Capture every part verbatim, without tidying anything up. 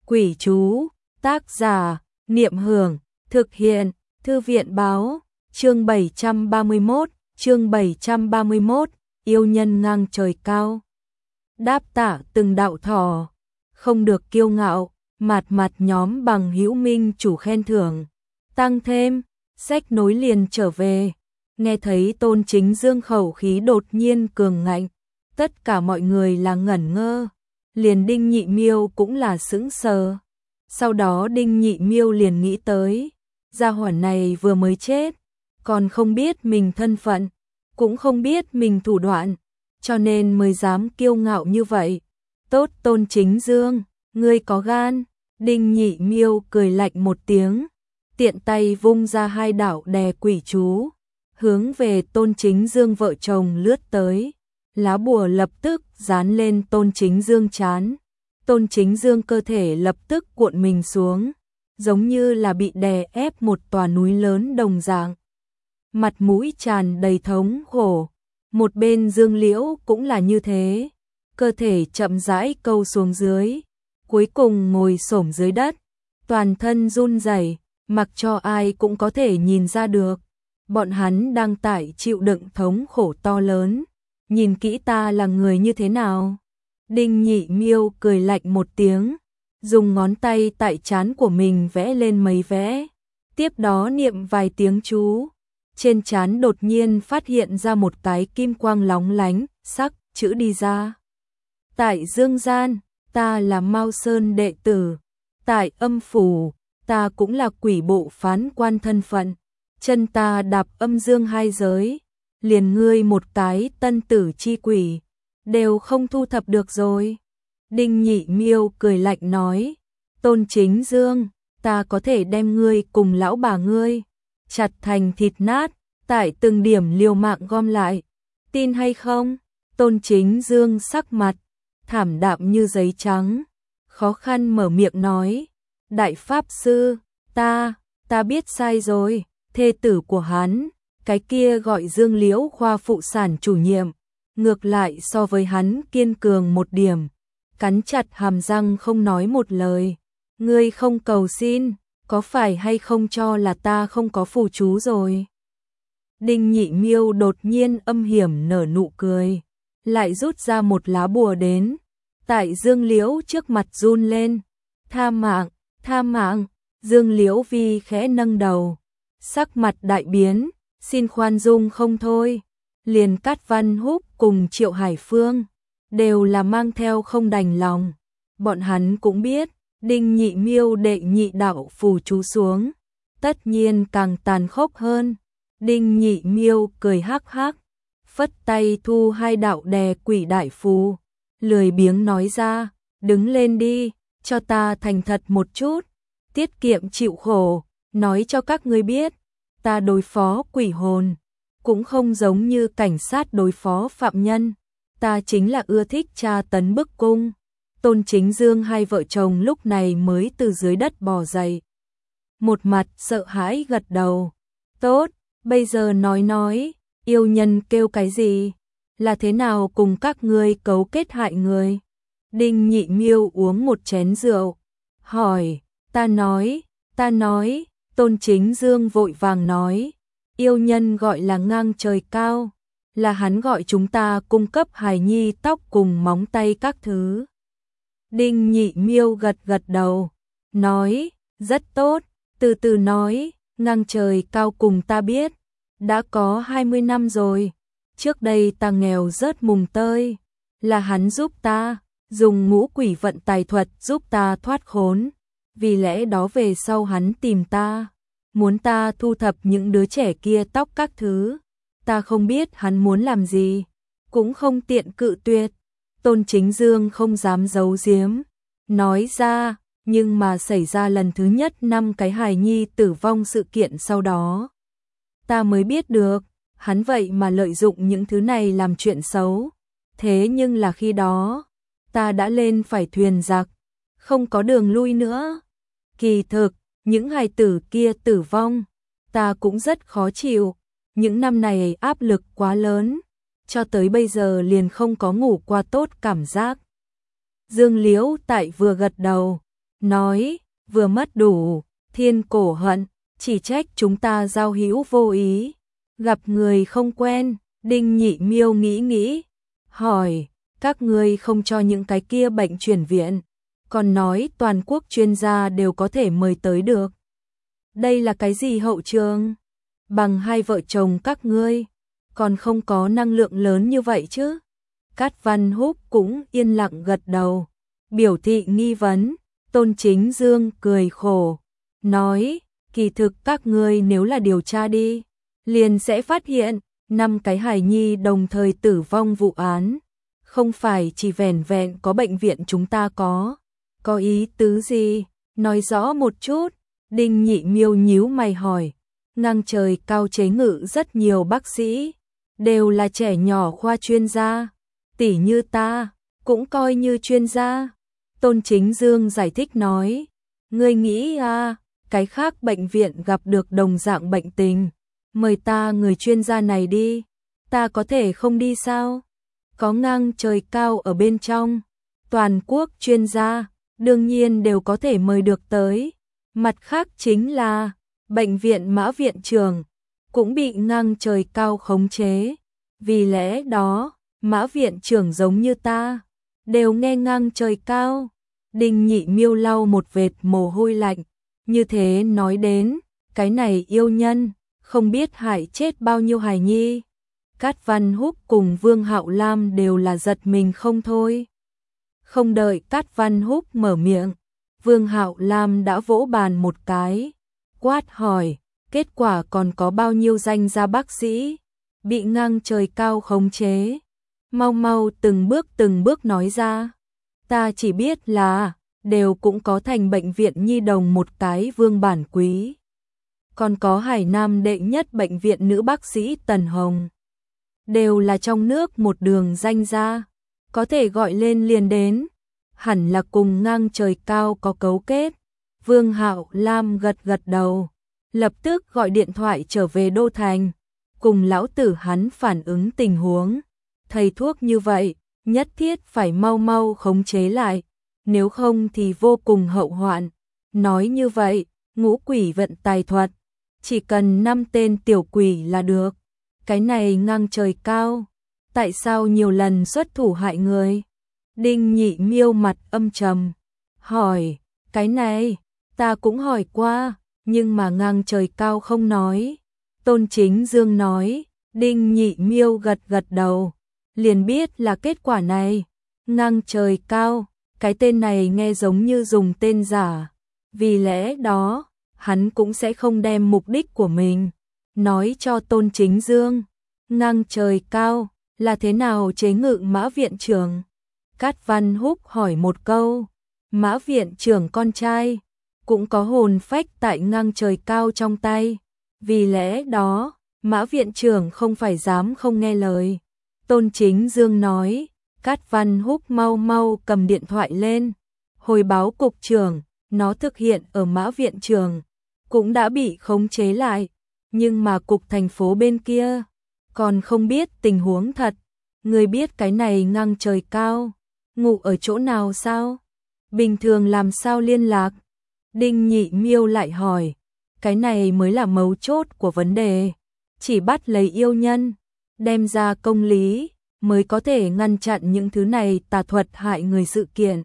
Quỷ chú, tác giả, Niệm Hưởng, thực hiện, Thư viện báo, chương bảy trăm ba mươi mốt, chương bảy trăm ba mươi mốt, yêu nhân ngang trời cao. Đáp tả từng đạo thỏ, không được kiêu ngạo, mạt mặt nhóm bằng hữu minh chủ khen thưởng. Tăng thêm, sách nối liền trở về, nghe thấy Tôn Chính Dương khẩu khí đột nhiên cường ngạnh, tất cả mọi người là ngẩn ngơ, liền Đinh Nhị Miêu cũng là sững sờ. Sau đó Đinh Nhị Miêu liền nghĩ tới, gia hỏa này vừa mới chết, còn không biết mình thân phận, cũng không biết mình thủ đoạn, cho nên mới dám kiêu ngạo như vậy. Tốt Tôn Chính Dương, ngươi có gan. Đinh Nhị Miêu cười lạnh một tiếng, tiện tay vung ra hai đạo đè quỷ chú, hướng về Tôn Chính Dương vợ chồng lướt tới. Lá bùa lập tức dán lên Tôn Chính Dương trán. Tôn Chính Dương cơ thể lập tức cuộn mình xuống, giống như là bị đè ép một tòa núi lớn đồng dạng. Mặt mũi tràn đầy thống khổ, một bên Dương Liễu cũng là như thế, cơ thể chậm rãi câu xuống dưới, cuối cùng ngồi xổm dưới đất, toàn thân run rẩy, mặc cho ai cũng có thể nhìn ra được, bọn hắn đang tại chịu đựng thống khổ to lớn. Nhìn kỹ ta là người như thế nào? Đinh Nhị Miêu cười lạnh một tiếng, dùng ngón tay tại trán của mình vẽ lên mấy vẽ, tiếp đó niệm vài tiếng chú. Trên trán đột nhiên phát hiện ra một cái kim quang lóng lánh, sắc chữ đi ra. Tại dương gian, ta là Mao Sơn đệ tử, tại âm phủ, ta cũng là quỷ bộ phán quan thân phận, chân ta đạp âm dương hai giới, liền ngươi một cái tân tử chi quỷ, đều không thu thập được rồi. Đinh Nhị Miêu cười lạnh nói, Tôn Chính Dương, ta có thể đem ngươi cùng lão bà ngươi chặt thành thịt nát, tại từng điểm liều mạng gom lại, tin hay không? Tôn Chính Dương sắc mặt thảm đạm như giấy trắng, khó khăn mở miệng nói, đại pháp sư, ta, ta biết sai rồi, thê tử của hắn, cái kia gọi Dương Liễu khoa phụ sản chủ nhiệm, ngược lại so với hắn kiên cường một điểm, cắn chặt hàm răng không nói một lời. Ngươi không cầu xin, có phải hay không cho là ta không có phù chú rồi? Đinh Nhị Miêu đột nhiên âm hiểm nở nụ cười, lại rút ra một lá bùa đến, tại Dương Liễu trước mặt run lên, tha mạng, tha mạng. Dương Liễu vi khẽ nâng đầu, sắc mặt đại biến, xin khoan dung không thôi. Liền Cát Văn Húc cùng Triệu Hải Phương đều là mang theo không đành lòng, bọn hắn cũng biết Đinh Nhị Miêu đệ nhị đạo phù chú xuống, tất nhiên càng tàn khốc hơn. Đinh Nhị Miêu cười hắc hắc, phất tay thu hai đạo đè quỷ đại phù, lười biếng nói ra, đứng lên đi, cho ta thành thật một chút, tiết kiệm chịu khổ, nói cho các ngươi biết, ta đối phó quỷ hồn cũng không giống như cảnh sát đối phó phạm nhân, ta chính là ưa thích tra tấn bức cung. Tôn Chính Dương hai vợ chồng lúc này mới từ dưới đất bò dậy, một mặt sợ hãi gật đầu, tốt, bây giờ nói nói, yêu nhân kêu cái gì, là thế nào cùng các ngươi cấu kết hại người? Đinh Nhị Miêu uống một chén rượu, hỏi, ta nói, ta nói, Tôn Chính Dương vội vàng nói, yêu nhân gọi là ngang trời cao, là hắn gọi chúng ta cung cấp hài nhi tóc cùng móng tay các thứ. Đinh Nhị Miêu gật gật đầu, nói, rất tốt, từ từ nói, ngang trời cao cùng ta biết, đã có hai mươi năm rồi, trước đây ta nghèo rớt mùng tơi, là hắn giúp ta, dùng ngũ quỷ vận tài thuật giúp ta thoát khốn, vì lẽ đó về sau hắn tìm ta, muốn ta thu thập những đứa trẻ kia tóc các thứ, ta không biết hắn muốn làm gì, cũng không tiện cự tuyệt. Tôn Chính Dương không dám giấu giếm, nói ra, nhưng mà xảy ra lần thứ nhất năm cái hài nhi tử vong sự kiện sau đó, ta mới biết được, hắn vậy mà lợi dụng những thứ này làm chuyện xấu, thế nhưng là khi đó, ta đã lên phải thuyền giặc, không có đường lui nữa. Kỳ thực, những hài tử kia tử vong, ta cũng rất khó chịu, những năm này áp lực quá lớn, cho tới bây giờ liền không có ngủ qua tốt cảm giác. Dương Liễu tại vừa gật đầu, nói, vừa mất đủ, thiên cổ hận, chỉ trách chúng ta giao hữu vô ý, gặp người không quen. Đinh Nhị Miêu nghĩ nghĩ, hỏi, các ngươi không cho những cái kia bệnh chuyển viện, còn nói toàn quốc chuyên gia đều có thể mời tới được. Đây là cái gì hậu trường? Bằng hai vợ chồng các ngươi, còn không có năng lượng lớn như vậy chứ? Cát Văn Húc cũng yên lặng gật đầu, biểu thị nghi vấn. Tôn Chính Dương cười khổ, nói, kỳ thực các ngươi nếu là điều tra đi, liền sẽ phát hiện, năm cái hài nhi đồng thời tử vong vụ án, không phải chỉ vẻn vẹn có bệnh viện chúng ta có. Có ý tứ gì? Nói rõ một chút. Đinh Nhị Miêu nhíu mày hỏi. Ngang trời cao chế ngự rất nhiều bác sĩ, đều là trẻ nhỏ khoa chuyên gia, tỉ như ta, cũng coi như chuyên gia. Tôn Chính Dương giải thích nói, ngươi nghĩ à, cái khác bệnh viện gặp được đồng dạng bệnh tình, mời ta người chuyên gia này đi, ta có thể không đi sao? Có ngang trời cao ở bên trong, toàn quốc chuyên gia, đương nhiên đều có thể mời được tới. Mặt khác chính là, bệnh viện Mã viện trưởng cũng bị ngang trời cao khống chế, vì lẽ đó, Mã viện trưởng giống như ta, đều nghe ngang trời cao. Đinh Nhị Miêu lau một vệt mồ hôi lạnh, như thế nói đến, cái này yêu nhân, không biết hại chết bao nhiêu hài nhi. Cát Văn Húc cùng Vương Hạo Lam đều là giật mình không thôi. Không đợi Cát Văn Húc mở miệng, Vương Hạo Lam đã vỗ bàn một cái, quát hỏi, kết quả còn có bao nhiêu danh gia bác sĩ bị ngang trời cao khống chế? Mau mau từng bước từng bước nói ra. Ta chỉ biết là, đều cũng có thành bệnh viện nhi đồng một cái Vương Bản Quý. Còn có Hải Nam đệ nhất bệnh viện nữ bác sĩ Tần Hồng. Đều là trong nước một đường danh gia, có thể gọi lên liền đến, hẳn là cùng ngang trời cao có cấu kết. Vương Hạo Lam gật gật đầu, lập tức gọi điện thoại trở về Đô Thành, cùng lão tử hắn phản ứng tình huống. Thầy thuốc như vậy, nhất thiết phải mau mau khống chế lại, nếu không thì vô cùng hậu hoạn. Nói như vậy, ngũ quỷ vận tài thuật, chỉ cần năm tên tiểu quỷ là được. Cái này ngang trời cao, tại sao nhiều lần xuất thủ hại người? Đinh Nhị Miêu mặt âm trầm, hỏi, cái này, ta cũng hỏi qua, nhưng mà ngang trời cao không nói. Tôn Chính Dương nói, Đinh Nhị Miêu gật gật đầu, liền biết là kết quả này. Ngang trời cao, cái tên này nghe giống như dùng tên giả, vì lẽ đó, hắn cũng sẽ không đem mục đích của mình nói cho Tôn Chính Dương. Ngang trời cao, là thế nào chế ngự Mã viện trưởng? Cát Văn Húc hỏi một câu. Mã viện trưởng con trai, cũng có hồn phách tại ngang trời cao trong tay, vì lẽ đó, Mã viện trưởng không phải dám không nghe lời. Tôn Chính Dương nói. Cát Văn Húc mau mau cầm điện thoại lên, hồi báo cục trưởng, nó thực hiện ở Mã viện trưởng, cũng đã bị khống chế lại, nhưng mà cục thành phố bên kia còn không biết tình huống thật. Người biết cái này ngang trời cao ngủ ở chỗ nào sao? Bình thường làm sao liên lạc? Đinh Nhị Miêu lại hỏi. Cái này mới là mấu chốt của vấn đề, chỉ bắt lấy yêu nhân, đem ra công lý, mới có thể ngăn chặn những thứ này tà thuật hại người sự kiện.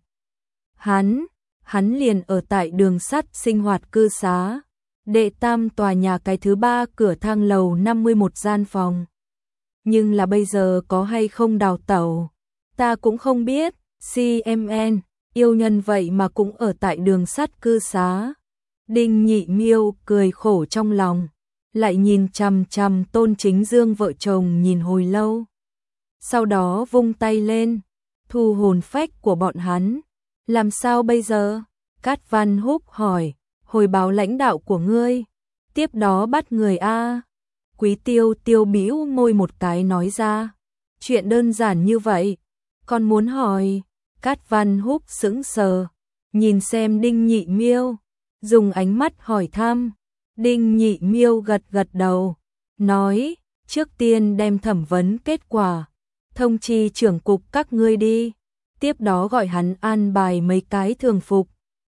Hắn, hắn liền ở tại đường sắt sinh hoạt cư xá, đệ tam tòa nhà cái thứ ba cửa thang lầu năm mươi mốt gian phòng. Nhưng là bây giờ có hay không đào tẩu, ta cũng không biết. xê em en, yêu nhân vậy mà cũng ở tại đường sắt cư xá. Đinh Nhị Miêu cười khổ trong lòng, lại nhìn chằm chằm Tôn Chính Dương vợ chồng nhìn hồi lâu. Sau đó vung tay lên, thu hồn phách của bọn hắn. Làm sao bây giờ? Cát Văn Húc hỏi, hồi báo lãnh đạo của ngươi, tiếp đó bắt người a. Quý Tiêu Tiêu bĩu môi một cái nói ra, chuyện đơn giản như vậy, còn muốn hỏi? Cát Văn Húc sững sờ, nhìn xem Đinh Nhị Miêu, dùng ánh mắt hỏi thăm. Đinh Nhị Miêu gật gật đầu, nói, trước tiên đem thẩm vấn kết quả thông chi trưởng cục các ngươi đi, tiếp đó gọi hắn an bài mấy cái thường phục,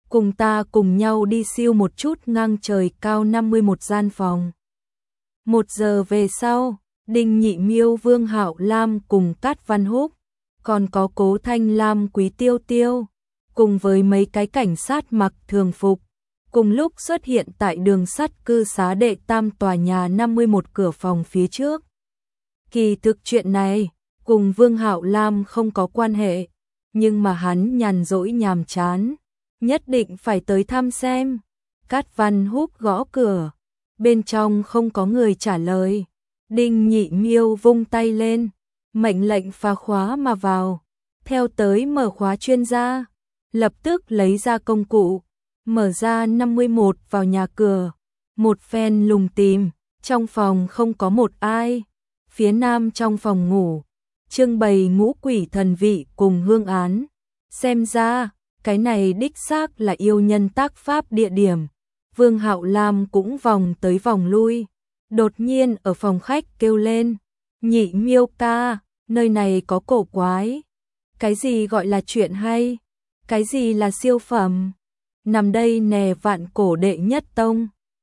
cùng ta cùng nhau đi siêu một chút ngang trời cao năm mươi mốt gian phòng. Một giờ về sau, Đinh Nhị Miêu, Vương Hạo Lam cùng Cát Văn Húc, còn có Cố Thanh Lam, Quý Tiêu Tiêu, cùng với mấy cái cảnh sát mặc thường phục, cùng lúc xuất hiện tại đường sắt cư xá đệ tam tòa nhà năm mươi mốt cửa phòng phía trước. Kỳ thực chuyện này cùng Vương Hạo Lam không có quan hệ, nhưng mà hắn nhàn rỗi nhàm chán, nhất định phải tới thăm xem. Cát Văn Húc gõ cửa, bên trong không có người trả lời. Đinh Nhị Miêu vung tay lên, mệnh lệnh phá khóa mà vào, theo tới mở khóa chuyên gia, lập tức lấy ra công cụ, mở ra năm mươi mốt vào nhà cửa, một phen lùng tìm, trong phòng không có một ai. Phía nam trong phòng ngủ, trưng bày ngũ quỷ thần vị cùng hương án. Xem ra, cái này đích xác là yêu nhân tác pháp địa điểm. Vương Hạo Lam cũng vòng tới vòng lui, đột nhiên ở phòng khách kêu lên, Nhị Miêu ca, nơi này có cổ quái. Cái gì gọi là chuyện hay? Cái gì là siêu phẩm? Nằm đây nè, vạn cổ đệ nhất tông.